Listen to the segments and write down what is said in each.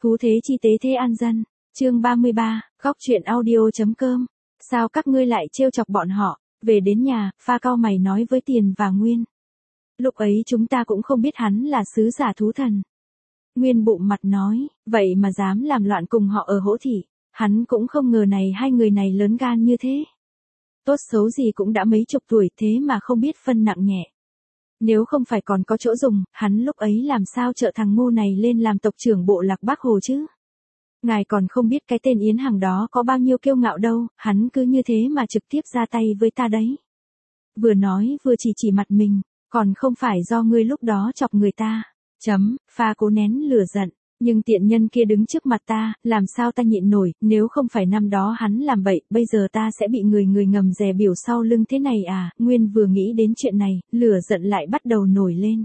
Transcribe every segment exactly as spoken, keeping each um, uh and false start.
Thú thế chi tế thế an dân. Chương ba mươi ba, góc truyện audio.com. Sao các ngươi lại trêu chọc bọn họ? Về đến nhà, Pha cau mày nói với Tiền và Nguyên. Lúc ấy chúng ta cũng không biết hắn là sứ giả thú thần. Nguyên bụng mặt nói, vậy mà dám làm loạn cùng họ ở Hỗ Thị. Hắn cũng không ngờ này hai người này lớn gan như thế. Tốt xấu gì cũng đã mấy chục tuổi thế mà không biết phân nặng nhẹ. Nếu không phải còn có chỗ dùng, hắn lúc ấy làm sao trợ thằng ngu này lên làm tộc trưởng bộ lạc Bắc Hồ chứ? Ngài còn không biết cái tên Yến Hằng đó có bao nhiêu kiêu ngạo đâu, hắn cứ như thế mà trực tiếp ra tay với ta đấy. Vừa nói vừa chỉ chỉ mặt mình, còn không phải do ngươi lúc đó chọc người ta. Chấm, Pha cố nén lửa giận, nhưng tiện nhân kia đứng trước mặt ta, làm sao ta nhịn nổi, nếu không phải năm đó hắn làm bậy, bây giờ ta sẽ bị người người ngầm dè biểu sau lưng thế này à? Nguyên vừa nghĩ đến chuyện này, lửa giận lại bắt đầu nổi lên.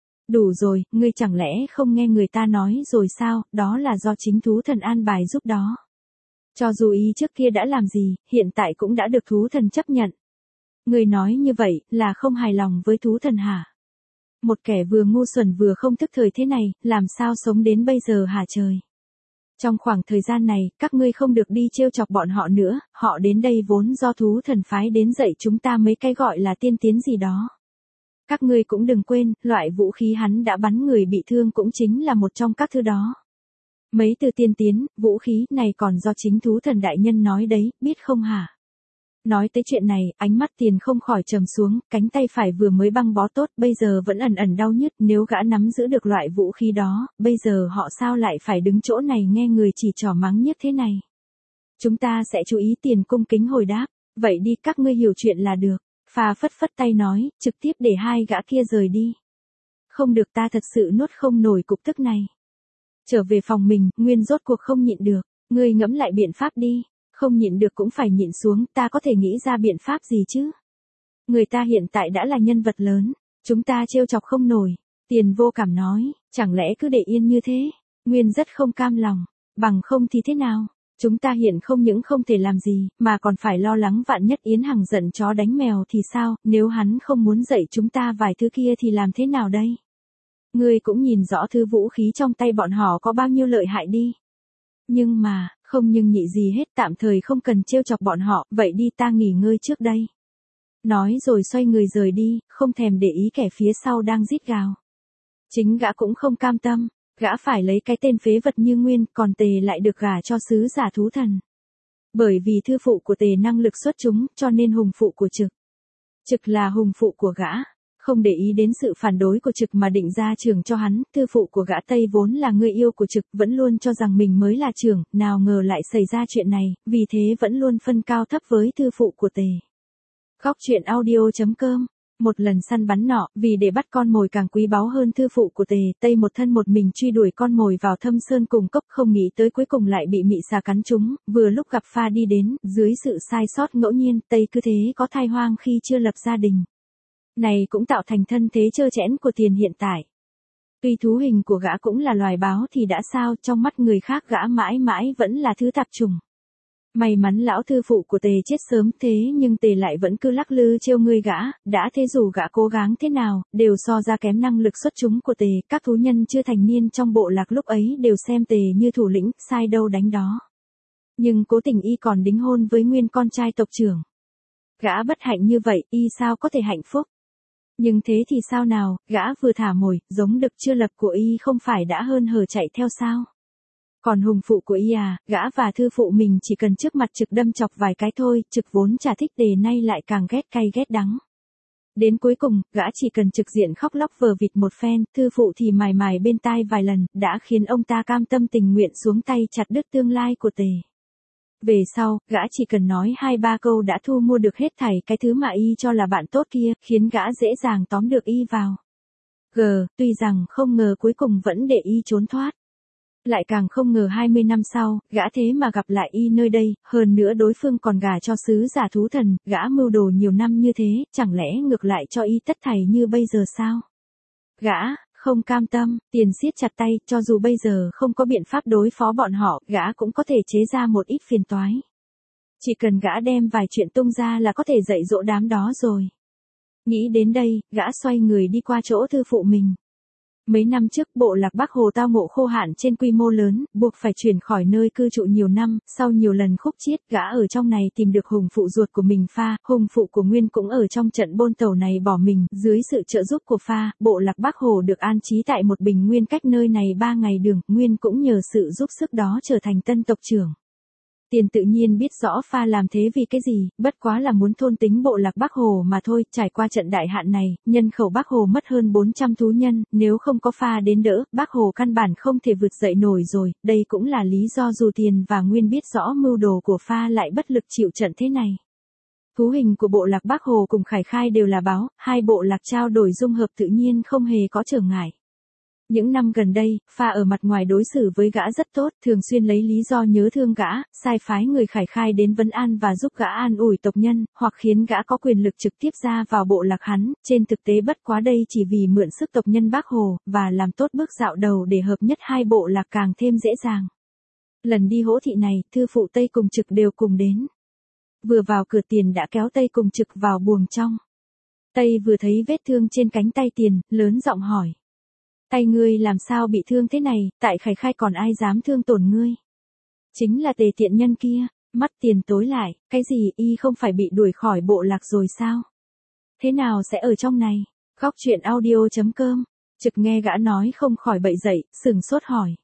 Đủ rồi, ngươi chẳng lẽ không nghe người ta nói rồi sao, đó là do chính thú thần an bài giúp đó. Cho dù ý trước kia đã làm gì, hiện tại cũng đã được thú thần chấp nhận. Ngươi nói như vậy, là không hài lòng với thú thần hả? Một kẻ vừa ngu xuẩn vừa không thức thời thế này, làm sao sống đến bây giờ hả trời? Trong khoảng thời gian này, các ngươi không được đi trêu chọc bọn họ nữa, họ đến đây vốn do thú thần phái đến dạy chúng ta mấy cái gọi là tiên tiến gì đó. Các ngươi cũng đừng quên, loại vũ khí hắn đã bắn người bị thương cũng chính là một trong các thứ đó. Mấy từ tiên tiến, vũ khí này còn do chính thú thần đại nhân nói đấy, biết không hả? Nói tới chuyện này, ánh mắt Tiền không khỏi trầm xuống, cánh tay phải vừa mới băng bó tốt, bây giờ vẫn ẩn ẩn đau nhức, nếu gã nắm giữ được loại vũ khí đó, bây giờ họ sao lại phải đứng chỗ này nghe người chỉ trỏ mắng nhiếc thế này. Chúng ta sẽ chú ý. Tiền cung kính hồi đáp, vậy đi các ngươi hiểu chuyện là được. Pha phất phất tay nói, trực tiếp để hai gã kia rời đi. Không được, ta thật sự nuốt không nổi cục tức này. Trở về phòng mình, Nguyên rốt cuộc không nhịn được, ngươi ngẫm lại biện pháp đi. Không nhịn được cũng phải nhịn xuống, ta có thể nghĩ ra biện pháp gì chứ? Người ta hiện tại đã là nhân vật lớn, chúng ta trêu chọc không nổi. Tiền vô cảm nói, chẳng lẽ cứ để yên như thế? Nguyên rất không cam lòng, bằng không thì thế nào? Chúng ta hiện không những không thể làm gì, mà còn phải lo lắng vạn nhất Yến Hằng giận chó đánh mèo thì sao, nếu hắn không muốn dạy chúng ta vài thứ kia thì làm thế nào đây? Ngươi cũng nhìn rõ thứ vũ khí trong tay bọn họ có bao nhiêu lợi hại đi. Nhưng mà, không nhưng nhị gì hết, tạm thời không cần trêu chọc bọn họ, vậy đi ta nghỉ ngơi trước đây. Nói rồi xoay người rời đi, không thèm để ý kẻ phía sau đang rít gào. Chính gã cũng không cam tâm, gã phải lấy cái tên phế vật như Nguyên, còn Tề lại được gả cho sứ giả thú thần. Bởi vì thư phụ của Tề năng lực xuất chúng, cho nên hùng phụ của Trực. Trực là hùng phụ của gã. Không để ý đến sự phản đối của Trực mà định ra trưởng cho hắn, thư phụ của gã Tây vốn là người yêu của Trực, vẫn luôn cho rằng mình mới là trưởng, nào ngờ lại xảy ra chuyện này, vì thế vẫn luôn phân cao thấp với thư phụ của Tề. Góc truyện audio.com. Một lần săn bắn nọ, vì để bắt con mồi càng quý báu hơn thư phụ của Tề, Tây một thân một mình truy đuổi con mồi vào thâm sơn cùng cốc, không nghĩ tới cuối cùng lại bị mị xà cắn trúng, vừa lúc gặp Pha đi đến, dưới sự sai sót ngẫu nhiên, Tây cứ thế có thai hoang khi chưa lập gia đình. Này cũng tạo thành thân thế trơ trẽn của Tiền hiện tại. Tuy thú hình của gã cũng là loài báo thì đã sao, trong mắt người khác gã mãi mãi vẫn là thứ tạp chủng. May mắn lão thư phụ của Tề chết sớm thế nhưng Tề lại vẫn cứ lắc lư trêu ngươi gã, đã thế dù gã cố gắng thế nào, đều so ra kém năng lực xuất chúng của Tề, các thú nhân chưa thành niên trong bộ lạc lúc ấy đều xem Tề như thủ lĩnh, sai đâu đánh đó. Nhưng cố tình y còn đính hôn với Nguyên con trai tộc trưởng. Gã bất hạnh như vậy, y sao có thể hạnh phúc? Nhưng thế thì sao nào, gã vừa thả mồi, giống đực chưa lập của y không phải đã hơn hở chạy theo sao? Còn hùng phụ của y à, gã và thư phụ mình chỉ cần trước mặt Trực đâm chọc vài cái thôi, Trực vốn chả thích Tề nay lại càng ghét cay ghét đắng. Đến cuối cùng, gã chỉ cần trực diện khóc lóc vờ vịt một phen, thư phụ thì mài mài bên tai vài lần, đã khiến ông ta cam tâm tình nguyện xuống tay chặt đứt tương lai của Tề. Về sau, gã chỉ cần nói hai ba câu đã thu mua được hết thảy cái thứ mà y cho là bạn tốt kia, khiến gã dễ dàng tóm được y vào. G, tuy rằng không ngờ cuối cùng vẫn để y trốn thoát. Lại càng không ngờ hai mươi năm sau, gã thế mà gặp lại y nơi đây, hơn nữa đối phương còn gả cho sứ giả thú thần, gã mưu đồ nhiều năm như thế, chẳng lẽ ngược lại cho y tất thảy như bây giờ sao? Gã, không cam tâm, Tiền siết chặt tay, cho dù bây giờ không có biện pháp đối phó bọn họ, gã cũng có thể chế ra một ít phiền toái. Chỉ cần gã đem vài chuyện tung ra là có thể dạy dỗ đám đó rồi. Nghĩ đến đây, gã xoay người đi qua chỗ thư phụ mình. Mấy năm trước bộ lạc Bắc Hồ tao ngộ khô hạn trên quy mô lớn, buộc phải chuyển khỏi nơi cư trụ nhiều năm, sau nhiều lần khúc chiết gã ở trong này tìm được hùng phụ ruột của mình Pha, hùng phụ của Nguyên cũng ở trong trận bôn tàu này bỏ mình, dưới sự trợ giúp của Pha, bộ lạc Bắc Hồ được an trí tại một bình nguyên cách nơi này ba ngày đường, Nguyên cũng nhờ sự giúp sức đó trở thành tân tộc trưởng. Tiền tự nhiên biết rõ Pha làm thế vì cái gì, bất quá là muốn thôn tính bộ lạc Bắc Hồ mà thôi, trải qua trận đại hạn này, nhân khẩu Bắc Hồ mất hơn bốn trăm thú nhân, nếu không có Pha đến đỡ, Bắc Hồ căn bản không thể vượt dậy nổi rồi, đây cũng là lý do dù Tiền và Nguyên biết rõ mưu đồ của Pha lại bất lực chịu trận thế này. Thú hình của bộ lạc Bắc Hồ cùng Khải Khai đều là báo, hai bộ lạc trao đổi dung hợp tự nhiên không hề có trở ngại. Những năm gần đây, Pha ở mặt ngoài đối xử với gã rất tốt, thường xuyên lấy lý do nhớ thương gã, sai phái người Khải Khai đến vấn an và giúp gã an ủi tộc nhân, hoặc khiến gã có quyền lực trực tiếp ra vào bộ lạc hắn, trên thực tế bất quá đây chỉ vì mượn sức tộc nhân Bắc Hồ, và làm tốt bước dạo đầu để hợp nhất hai bộ lạc càng thêm dễ dàng. Lần đi hỗ thị này, thư phụ Tây cùng Trực đều cùng đến. Vừa vào cửa Tiền đã kéo Tây cùng Trực vào buồng trong. Tây vừa thấy vết thương trên cánh tay Tiền, lớn giọng hỏi. Tay ngươi làm sao bị thương thế này, tại Khải Khai còn ai dám thương tổn ngươi? Chính là Tề tiện nhân kia, mắt Tiền tối lại, cái gì y không phải bị đuổi khỏi bộ lạc rồi sao? Thế nào sẽ ở trong này? Góc truyện audio chấm com, Trực nghe gã nói không khỏi bậy dậy, sừng sốt hỏi.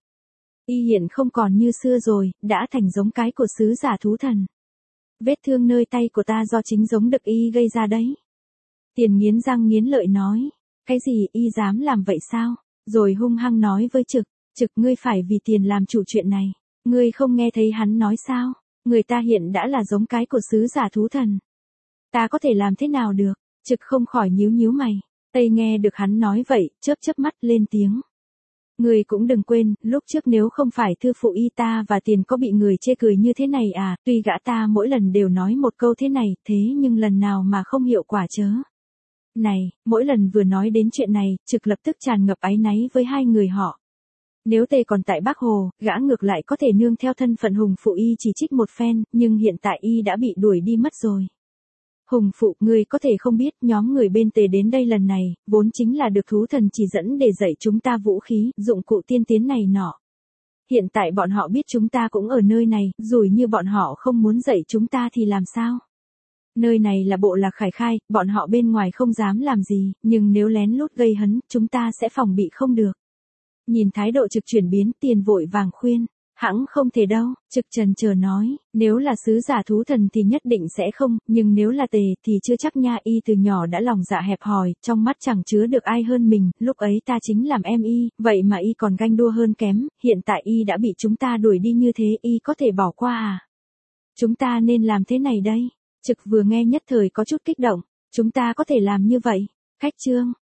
Y hiện không còn như xưa rồi, đã thành giống cái của sứ giả thú thần. Vết thương nơi tay của ta do chính giống đực y gây ra đấy. Tiền nghiến răng nghiến lợi nói, cái gì y dám làm vậy sao? Rồi hung hăng nói với Trực, Trực ngươi phải vì Tiền làm chủ chuyện này, ngươi không nghe thấy hắn nói sao, người ta hiện đã là giống cái của sứ giả thú thần. Ta có thể làm thế nào được, Trực không khỏi nhíu nhíu mày, Tây nghe được hắn nói vậy, chớp chớp mắt lên tiếng. Ngươi cũng đừng quên, lúc trước nếu không phải thư phụ y ta và Tiền có bị người chê cười như thế này à, tuy gã ta mỗi lần đều nói một câu thế này, thế nhưng lần nào mà không hiệu quả chớ. Này, mỗi lần vừa nói đến chuyện này, Trực lập tức tràn ngập áy náy với hai người họ. Nếu Tề còn tại Bắc Hồ, gã ngược lại có thể nương theo thân phận hùng phụ y chỉ trích một phen, nhưng hiện tại y đã bị đuổi đi mất rồi. Hùng phụ, ngươi có thể không biết, nhóm người bên Tề đến đây lần này, vốn chính là được thú thần chỉ dẫn để dạy chúng ta vũ khí, dụng cụ tiên tiến này nọ. Hiện tại bọn họ biết chúng ta cũng ở nơi này, rủi như bọn họ không muốn dạy chúng ta thì làm sao? Nơi này là bộ lạc Khải Khai, bọn họ bên ngoài không dám làm gì, nhưng nếu lén lút gây hấn, chúng ta sẽ phòng bị không được. Nhìn thái độ Trực chuyển biến, Tiền vội vàng khuyên, hẵng không thể đâu, Trực chần chờ nói, nếu là sứ giả thú thần thì nhất định sẽ không, nhưng nếu là Tề thì chưa chắc nha, y từ nhỏ đã lòng dạ hẹp hòi, trong mắt chẳng chứa được ai hơn mình, lúc ấy ta chính làm em y, vậy mà y còn ganh đua hơn kém, hiện tại y đã bị chúng ta đuổi đi như thế, y có thể bỏ qua à? Chúng ta nên làm thế này đây. Trực vừa nghe nhất thời có chút kích động, chúng ta có thể làm như vậy. Khách chương,